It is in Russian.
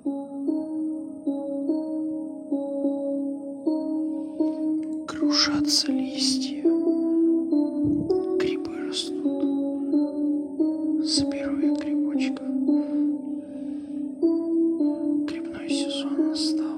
Кружатся листья, грибы растут. Соберу я грибочков. Грибной сезон настал.